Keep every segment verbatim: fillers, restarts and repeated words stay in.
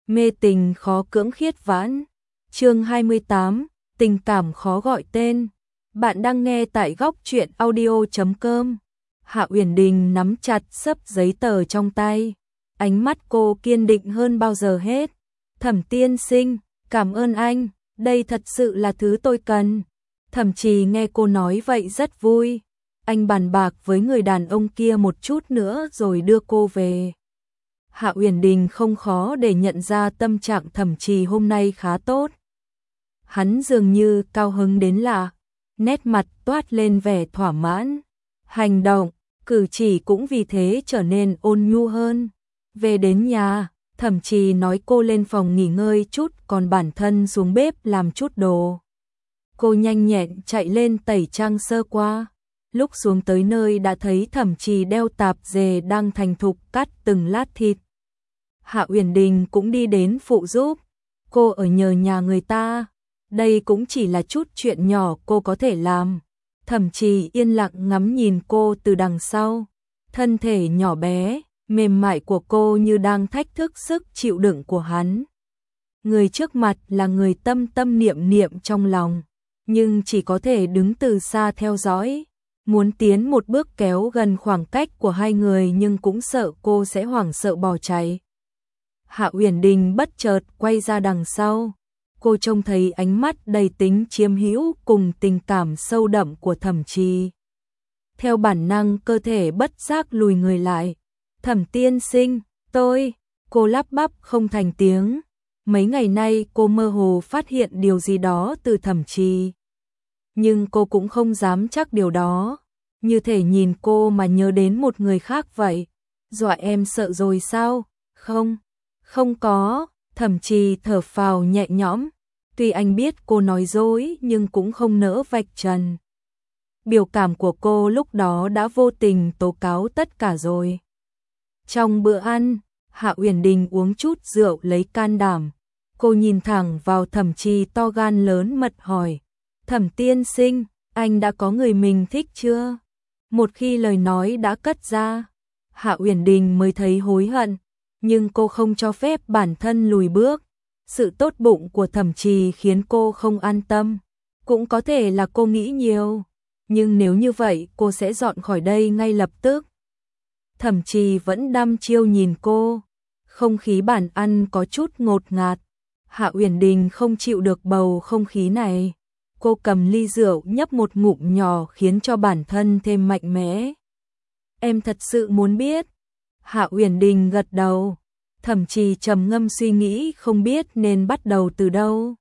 Mê tình khó cưỡng khiết vãn. Chương hai mươi tám, tình cảm khó gọi tên. Bạn đang nghe tại góc truyện audio chấm com. Hạ Uyển Đình nắm chặt xấp giấy tờ trong tay, ánh mắt cô kiên định hơn bao giờ hết. Thẩm tiên sinh, cảm ơn anh, đây thật sự là thứ tôi cần. Thẩm Trì nghe cô nói vậy rất vui. Anh bàn bạc với người đàn ông kia một chút nữa rồi đưa cô về. Hạ Uyển Đình không khó để nhận ra tâm trạng Thẩm Trì hôm nay khá tốt. Hắn dường như cao hứng đến lạ, nét mặt toát lên vẻ thỏa mãn. Hành động, cử chỉ cũng vì thế trở nên ôn nhu hơn. Về đến nhà, Thẩm Trì nói cô lên phòng nghỉ ngơi chút, còn bản thân xuống bếp làm chút đồ. Cô nhanh nhẹn chạy lên tẩy trang sơ qua. Lúc xuống tới nơi đã thấy Thẩm Trì đeo tạp dề đang thành thục cắt từng lát thịt. Hạ Uyển Đình cũng đi đến phụ giúp. Cô ở nhờ nhà người ta, đây cũng chỉ là chút chuyện nhỏ cô có thể làm. Thẩm Trì yên lặng ngắm nhìn cô từ đằng sau. Thân thể nhỏ bé, mềm mại của cô như đang thách thức sức chịu đựng của hắn. Người trước mặt là người tâm tâm niệm niệm trong lòng, nhưng chỉ có thể đứng từ xa theo dõi. Muốn tiến một bước kéo gần khoảng cách của hai người nhưng cũng sợ cô sẽ hoảng sợ bỏ chạy. Hạ Uyển Đình bất chợt quay ra đằng sau. Cô trông thấy ánh mắt đầy tính chiếm hữu cùng tình cảm sâu đậm của Thẩm Trì. Theo bản năng cơ thể bất giác lùi người lại. Thẩm tiên sinh, tôi, cô lắp bắp không thành tiếng. Mấy ngày nay cô mơ hồ phát hiện điều gì đó từ Thẩm Trì. Nhưng cô cũng không dám chắc điều đó. Như thể nhìn cô mà nhớ đến một người khác vậy. Dọa em sợ rồi sao? Không, không có. Thẩm Trì thở phào nhẹ nhõm. Tuy anh biết cô nói dối nhưng cũng không nỡ vạch trần. Biểu cảm của cô lúc đó đã vô tình tố cáo tất cả rồi. Trong bữa ăn, Hạ Uyển Đình uống chút rượu lấy can đảm. Cô nhìn thẳng vào Thẩm Trì to gan lớn mật hỏi. Thẩm tiên sinh, anh đã có người mình thích chưa? Một khi lời nói đã cất ra, Hạ Uyển Đình mới thấy hối hận. Nhưng cô không cho phép bản thân lùi bước. Sự tốt bụng của Thẩm Trì khiến cô không an tâm. Cũng có thể là cô nghĩ nhiều. Nhưng nếu như vậy cô sẽ dọn khỏi đây ngay lập tức. Thẩm Trì vẫn đăm chiêu nhìn cô. Không khí bàn ăn có chút ngột ngạt. Hạ Uyển Đình không chịu được bầu không khí này. Cô cầm ly rượu nhấp một ngụm nhỏ khiến cho bản thân thêm mạnh mẽ. Em thật sự muốn biết. Hạ Uyển Đình gật đầu. Thẩm Trì trầm ngâm suy nghĩ không biết nên bắt đầu từ đâu.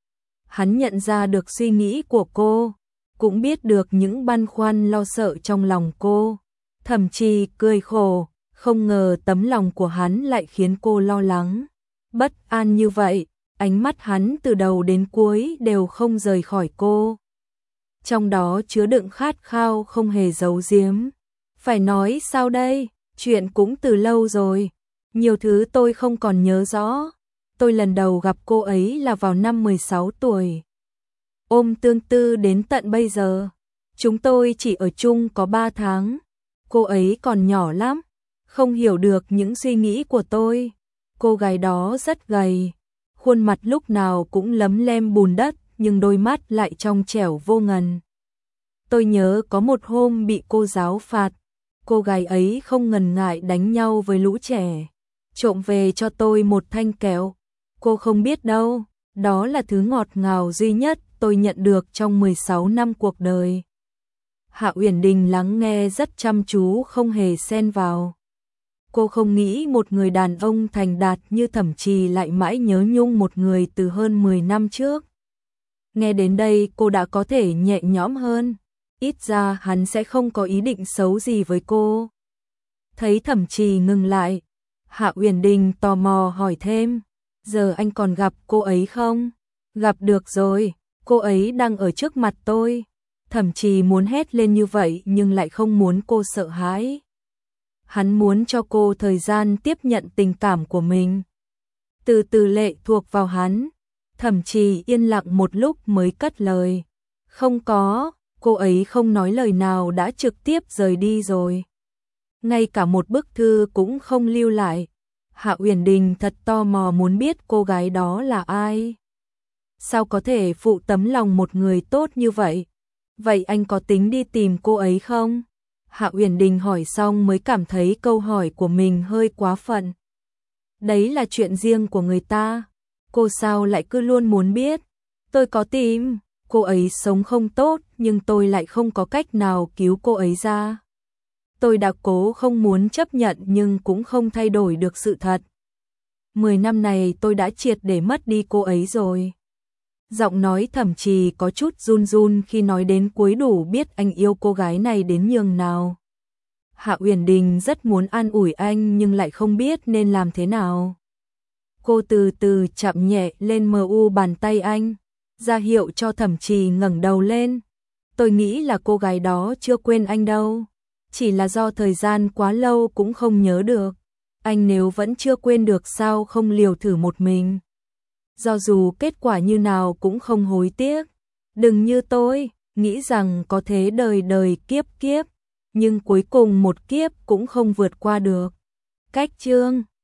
Hắn nhận ra được suy nghĩ của cô, cũng biết được những băn khoăn lo sợ trong lòng cô. Thẩm Trì cười khổ, không ngờ tấm lòng của hắn lại khiến cô lo lắng, bất an như vậy. Ánh mắt hắn từ đầu đến cuối đều không rời khỏi cô. Trong đó chứa đựng khát khao không hề giấu giếm. Phải nói sao đây, chuyện cũng từ lâu rồi. Nhiều thứ tôi không còn nhớ rõ. Tôi lần đầu gặp cô ấy là vào năm mười sáu tuổi. Ôm tương tư đến tận bây giờ. Chúng tôi chỉ ở chung có ba tháng. Cô ấy còn nhỏ lắm, không hiểu được những suy nghĩ của tôi. Cô gái đó rất gầy. Khuôn mặt lúc nào cũng lấm lem bùn đất, nhưng đôi mắt lại trong trẻo vô ngần. Tôi nhớ có một hôm bị cô giáo phạt, cô gái ấy không ngần ngại đánh nhau với lũ trẻ, trộm về cho tôi một thanh kẹo. Cô không biết đâu, đó là thứ ngọt ngào duy nhất tôi nhận được trong mười sáu năm cuộc đời. Hạ Uyển Đình lắng nghe rất chăm chú không hề xen vào. Cô không nghĩ một người đàn ông thành đạt như Thẩm Trì lại mãi nhớ nhung một người từ hơn mười năm trước. Nghe đến đây cô đã có thể nhẹ nhõm hơn. Ít ra hắn sẽ không có ý định xấu gì với cô. Thấy Thẩm Trì ngừng lại, Hạ Uyển Đình tò mò hỏi thêm. Giờ anh còn gặp cô ấy không? Gặp được rồi, cô ấy đang ở trước mặt tôi. Thẩm Trì muốn hét lên như vậy nhưng lại không muốn cô sợ hãi. Hắn muốn cho cô thời gian tiếp nhận tình cảm của mình. Từ từ lệ thuộc vào hắn. Thẩm Trì yên lặng một lúc mới cất lời. Không có, cô ấy không nói lời nào đã trực tiếp rời đi rồi. Ngay cả một bức thư cũng không lưu lại. Hạ Uyển Đình thật tò mò muốn biết cô gái đó là ai. Sao có thể phụ tấm lòng một người tốt như vậy? Vậy anh có tính đi tìm cô ấy không? Hạ Uyển Đình hỏi xong mới cảm thấy câu hỏi của mình hơi quá phận. Đấy là chuyện riêng của người ta. Cô sao lại cứ luôn muốn biết? Tôi có tìm, cô ấy sống không tốt nhưng tôi lại không có cách nào cứu cô ấy ra. Tôi đã cố không muốn chấp nhận nhưng cũng không thay đổi được sự thật. Mười năm này tôi đã triệt để mất đi cô ấy rồi. Giọng nói Thẩm Trì có chút run run khi nói đến cuối, đủ biết anh yêu cô gái này đến nhường nào. Hạ Uyển Đình rất muốn an ủi anh nhưng lại không biết nên làm thế nào. Cô từ từ chạm nhẹ lên mờ u bàn tay anh, ra hiệu cho Thẩm Trì ngẩng đầu lên. Tôi nghĩ là cô gái đó chưa quên anh đâu, chỉ là do thời gian quá lâu cũng không nhớ được. Anh nếu vẫn chưa quên được sao không liều thử một mình. Do dù kết quả như nào cũng không hối tiếc. Đừng như tôi, nghĩ rằng có thế đời đời kiếp kiếp, nhưng cuối cùng một kiếp cũng không vượt qua được. Cách chương